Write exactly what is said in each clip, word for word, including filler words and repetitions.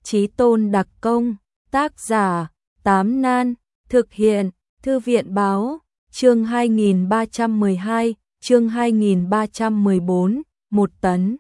Chí Tôn đặc công, tác giả, Tám Nan, thực hiện, Thư viện báo, chương hai nghìn ba trăm mười hai, chương hai nghìn ba trăm mười bốn, một tấn.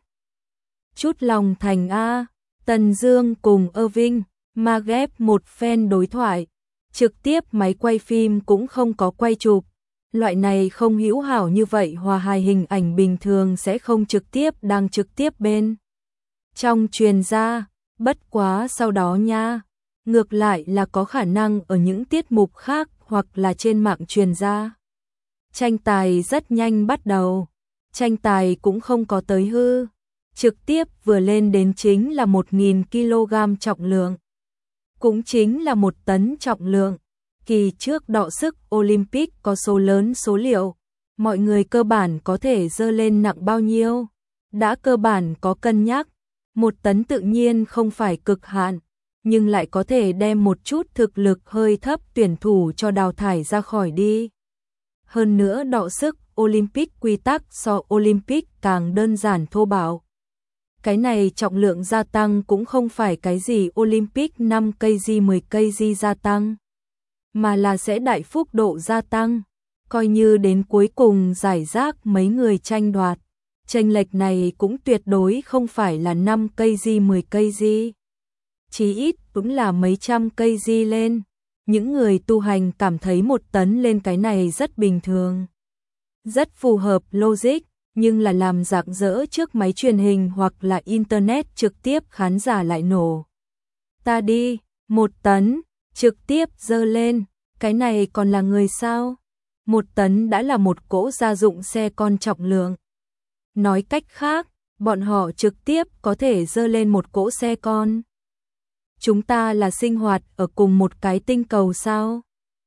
Chút lòng thành A, Tần Dương cùng Irving, Magep một phen đối thoại, trực tiếp máy quay phim cũng không có quay chụp. Loại này không hữu hảo như vậy hòa hài hình ảnh bình thường sẽ không trực tiếp đang trực tiếp bên trong truyền ra, bất quá sau đó nha, ngược lại là có khả năng ở những tiết mục khác hoặc là trên mạng truyền ra. Tranh tài rất nhanh bắt đầu, tranh tài cũng không có tới hư, trực tiếp vừa lên đến chính là một nghìn ki lô gam trọng lượng, cũng chính là một tấn trọng lượng. Kỳ trước đọ sức Olympic có số lớn số liệu, mọi người cơ bản có thể dơ lên nặng bao nhiêu, đã cơ bản có cân nhắc, một tấn tự nhiên không phải cực hạn, nhưng lại có thể đem một chút thực lực hơi thấp tuyển thủ cho đào thải ra khỏi đi. Hơn nữa đọ sức Olympic quy tắc so Olympic càng đơn giản thô bạo. Cái này trọng lượng gia tăng cũng không phải cái gì Olympic năm ki lô gam mười ki lô gam gia tăng, mà là sẽ đại phúc độ gia tăng, coi như đến cuối cùng giải rác mấy người tranh đoạt. Chênh lệch này cũng tuyệt đối không phải là năm ki lô gam mười ki lô gam, chí ít cũng là mấy trăm ki lô gam lên. Những người tu hành cảm thấy một tấn lên cái này rất bình thường, rất phù hợp logic, nhưng là làm rạng rỡ trước máy truyền hình hoặc là internet trực tiếp khán giả lại nổ. Ta đi, một tấn, trực tiếp dơ lên, cái này còn là người sao? Một tấn đã là một cỗ gia dụng xe con trọng lượng. Nói cách khác, bọn họ trực tiếp có thể dơ lên một cỗ xe con. Chúng ta là sinh hoạt ở cùng một cái tinh cầu sao?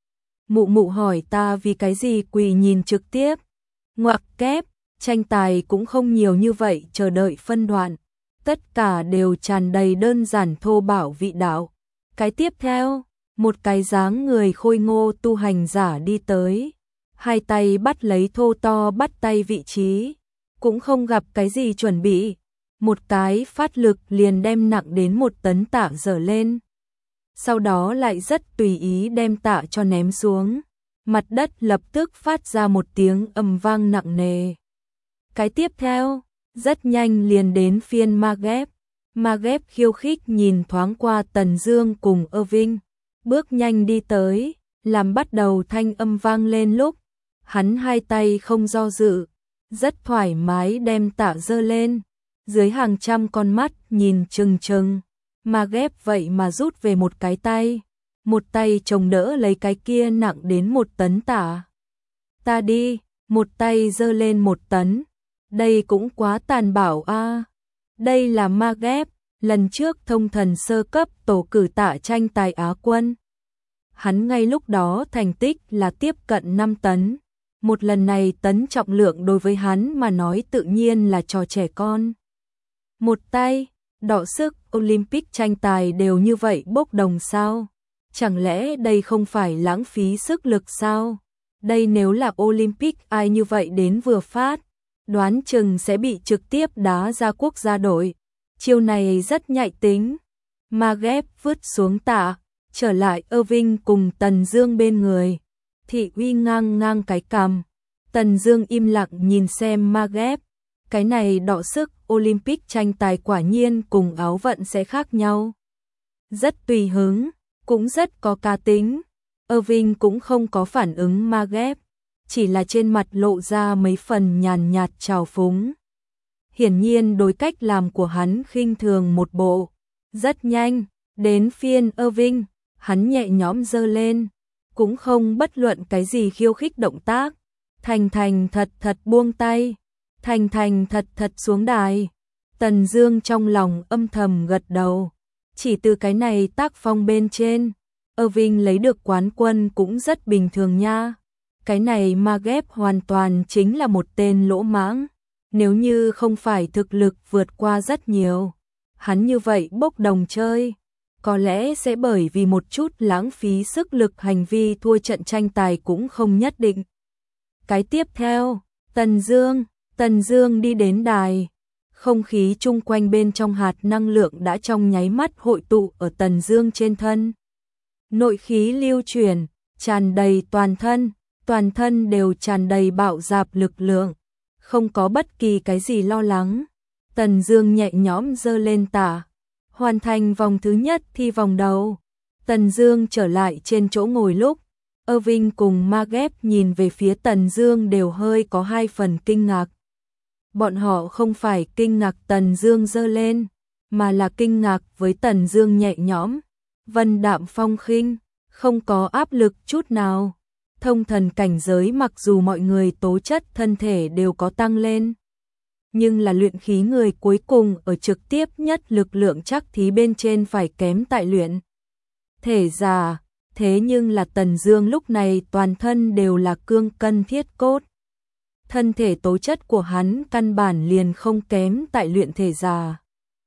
Mụ mụ hỏi ta vì cái gì quỳ nhìn trực tiếp. Ngoặc kép, tranh tài cũng không nhiều như vậy chờ đợi phân đoạn. Tất cả đều tràn đầy đơn giản thô bạo vị đạo. Cái tiếp theo, một cái dáng người khôi ngô tu hành giả đi tới. Hai tay bắt lấy thô to bắt tay vị trí. Cũng không gặp cái gì chuẩn bị. Một cái phát lực liền đem nặng đến một tấn tạ dở lên. Sau đó lại rất tùy ý đem tạ cho ném xuống. Mặt đất lập tức phát ra một tiếng ầm vang nặng nề. Cái tiếp theo, rất nhanh liền đến phiên Magep. Magep khiêu khích nhìn thoáng qua Tần Dương cùng Irving, bước nhanh đi tới, làm bắt đầu thanh âm vang lên lúc, hắn hai tay không do dự, rất thoải mái đem tạ dơ lên, dưới hàng trăm con mắt nhìn chừng chừng, Magep vậy mà rút về một cái tay, một tay chồng đỡ lấy cái kia nặng đến một tấn tạ. Ta đi, một tay dơ lên một tấn, đây cũng quá tàn bạo a. À. Đây là Magep, lần trước thông thần sơ cấp tổ cử tạ tranh tài Á quân. Hắn ngay lúc đó thành tích là tiếp cận năm tấn. Một lần này tấn trọng lượng đối với hắn mà nói tự nhiên là trò trẻ con. Một tay, đọ sức Olympic tranh tài đều như vậy bốc đồng sao? Chẳng lẽ đây không phải lãng phí sức lực sao? Đây nếu là Olympic ai như vậy đến vừa phát, đoán chừng sẽ bị trực tiếp đá ra quốc gia đội. Chiêu này rất nhạy tính. Magep vứt xuống tạ, trở lại Irving cùng Tần Dương bên người. Thị uy ngang ngang cái cằm. Tần Dương im lặng nhìn xem Magep. Cái này đọ sức Olympic tranh tài quả nhiên cùng áo vận sẽ khác nhau. Rất tùy hứng, cũng rất có cá tính. Irving cũng không có phản ứng Magep, chỉ là trên mặt lộ ra mấy phần nhàn nhạt trào phúng. Hiển nhiên đối cách làm của hắn khinh thường một bộ. Rất nhanh, đến phiên Irving, hắn nhẹ nhõm giơ lên, cũng không bất luận cái gì khiêu khích động tác, thành thành thật thật buông tay, thành thành thật thật xuống đài. Tần Dương trong lòng âm thầm gật đầu, chỉ từ cái này tác phong bên trên, Irving lấy được quán quân cũng rất bình thường nha. Cái này Magep hoàn toàn chính là một tên lỗ mãng, nếu như không phải thực lực vượt qua rất nhiều, hắn như vậy bốc đồng chơi, có lẽ sẽ bởi vì một chút lãng phí sức lực hành vi thua trận tranh tài cũng không nhất định. Cái tiếp theo, Tần Dương, Tần Dương đi đến đài, Không khí chung quanh bên trong hạt năng lượng đã trong nháy mắt hội tụ ở Tần Dương trên thân. Nội khí lưu chuyển, tràn đầy toàn thân, toàn thân đều tràn đầy bạo dạp lực lượng, không có bất kỳ cái gì lo lắng. Tần Dương nhẹ nhõm giơ lên tả, hoàn thành vòng thứ nhất thi vòng đầu. Tần Dương trở lại trên chỗ ngồi lúc, Irving cùng Margaret nhìn về phía Tần Dương đều hơi có hai phần kinh ngạc. Bọn họ không phải kinh ngạc Tần Dương giơ lên, mà là kinh ngạc với Tần Dương nhẹ nhõm, vân đạm phong khinh, không có áp lực chút nào. Thông thần cảnh giới mặc dù mọi người tố chất thân thể đều có tăng lên, nhưng là luyện khí người cuối cùng ở trực tiếp nhất lực lượng chắc thí bên trên phải kém tại luyện thể già. Thế nhưng là Tần Dương lúc này toàn thân đều là cương cân thiết cốt. Thân thể tố chất của hắn căn bản liền không kém tại luyện thể già.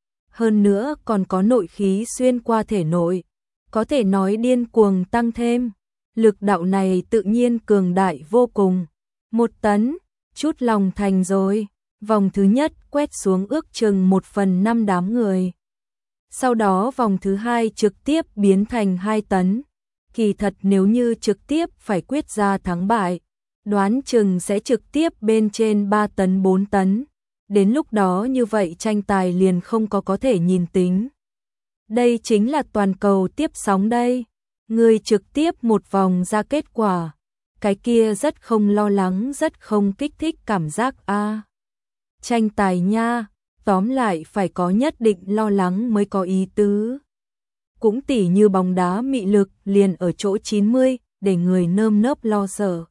Hơn nữa còn có nội khí xuyên qua thể nội, có thể nói điên cuồng tăng thêm. Lực đạo này tự nhiên cường đại vô cùng. Một tấn, chút lòng thành rồi. Vòng thứ nhất quét xuống ước chừng một phần năm đám người. Sau đó vòng thứ hai trực tiếp biến thành hai tấn. Kỳ thật nếu như trực tiếp phải quyết ra thắng bại, đoán chừng sẽ trực tiếp bên trên ba tấn bốn tấn. Đến lúc đó như vậy tranh tài liền không có có thể nhìn tính. Đây chính là toàn cầu tiếp sóng đây. Người trực tiếp một vòng ra kết quả. Cái kia rất không lo lắng, rất không kích thích cảm giác a. À, tranh tài nha, tóm lại phải có nhất định lo lắng mới có ý tứ. Cũng tỉ như bóng đá mị lực liền ở chỗ chín mươi, để người nơm nớp lo sợ.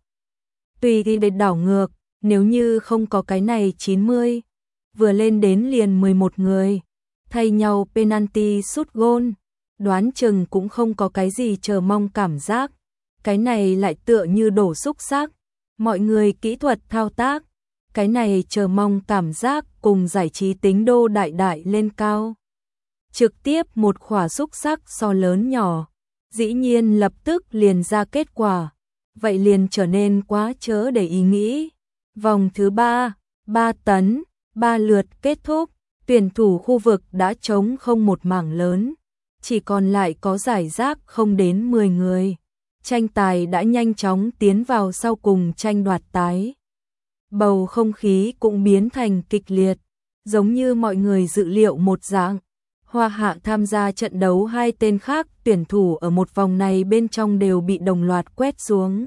Tùy thì để đảo ngược, nếu như không có cái này chín mươi, vừa lên đến liền mười một người, thay nhau penalty sút gôn, đoán chừng cũng không có cái gì chờ mong cảm giác. Cái này lại tựa như đổ xúc xác, mọi người kỹ thuật thao tác, cái này chờ mong cảm giác cùng giải trí tính đô đại đại lên cao. Trực tiếp một khỏa xúc xác so lớn nhỏ, dĩ nhiên lập tức liền ra kết quả, vậy liền trở nên quá chớ để ý nghĩ. Vòng thứ ba, ba tấn, ba lượt kết thúc, tuyển thủ khu vực đã trống không một mảng lớn, chỉ còn lại có giải rác không đến mười người. Tranh tài đã nhanh chóng tiến vào sau cùng tranh đoạt tái. Bầu không khí cũng biến thành kịch liệt, giống như mọi người dự liệu một dạng. Hoa Hạ tham gia trận đấu hai tên khác tuyển thủ ở một vòng này bên trong đều bị đồng loạt quét xuống.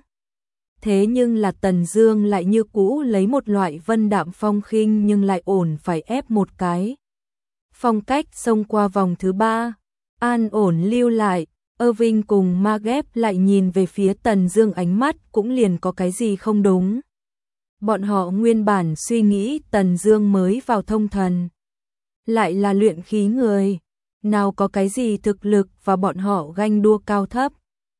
Thế nhưng là Tần Dương lại như cũ lấy một loại vân đạm phong khinh nhưng lại ổn phải ép một cái. Phong cách xông qua vòng thứ ba, an ổn lưu lại. Irving cùng Margaret lại nhìn về phía Tần Dương, ánh mắt cũng liền có cái gì không đúng. Bọn họ nguyên bản suy nghĩ Tần Dương mới vào thông thần, lại là luyện khí người, nào có cái gì thực lực và bọn họ ganh đua cao thấp.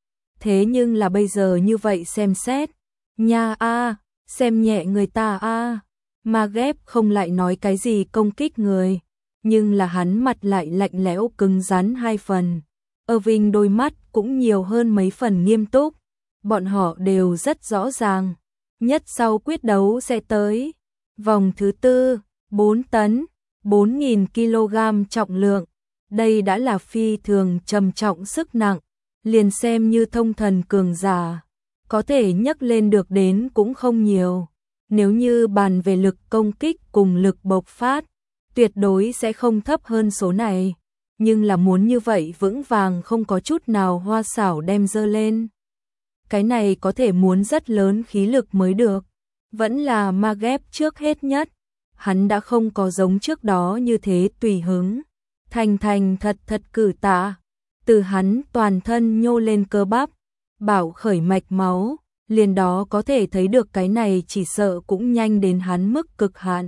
Thế nhưng là bây giờ như vậy xem xét, nha a, xem nhẹ người ta a. À. Margaret không lại nói cái gì công kích người, nhưng là hắn mặt lại lạnh lẽo cứng rắn hai phần. Irving đôi mắt cũng nhiều hơn mấy phần nghiêm túc, bọn họ đều rất rõ ràng, nhất sau quyết đấu sẽ tới. Vòng thứ tư, bốn tấn, bốn nghìn ki lô gam trọng lượng, đây đã là phi thường trầm trọng sức nặng, liền xem như thông thần cường giả, có thể nhấc lên được đến cũng không nhiều. Nếu như bàn về lực công kích cùng lực bộc phát, tuyệt đối sẽ không thấp hơn số này. Nhưng là muốn như vậy vững vàng không có chút nào hoa xảo đem dơ lên. Cái này có thể muốn rất lớn khí lực mới được. Vẫn là Margaret trước hết nhất. Hắn đã không có giống trước đó như thế tùy hứng. Thành thành thật thật cử tạ. Từ hắn toàn thân nhô lên cơ bắp, bảo khởi mạch máu. Liền đó có thể thấy được cái này chỉ sợ cũng nhanh đến hắn mức cực hạn.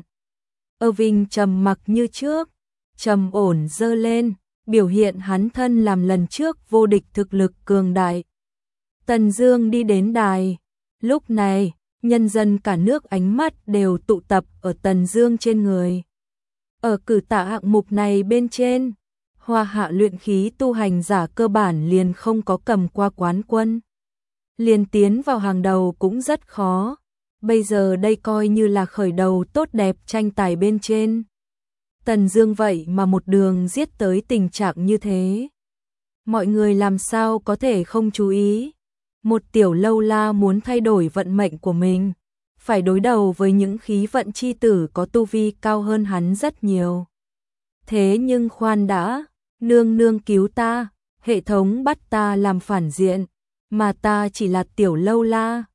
Irving trầm mặc như trước, trầm ổn dơ lên, biểu hiện hắn thân làm lần trước vô địch thực lực cường đại. Tần Dương đi đến đài, lúc này, nhân dân cả nước ánh mắt đều tụ tập ở Tần Dương trên người. Ở cử tạ hạng mục này bên trên, Hoa Hạ luyện khí tu hành giả cơ bản liền không có cầm qua quán quân. Liền tiến vào hàng đầu cũng rất khó. Bây giờ đây coi như là khởi đầu tốt đẹp tranh tài bên trên. Tần Dương vậy mà một đường giết tới tình trạng như thế. Mọi người làm sao có thể không chú ý? Một tiểu lâu la muốn thay đổi vận mệnh của mình, phải đối đầu với những khí vận chi tử có tu vi cao hơn hắn rất nhiều. Thế nhưng khoan đã, nương nương cứu ta, hệ thống bắt ta làm phản diện, mà ta chỉ là tiểu lâu la.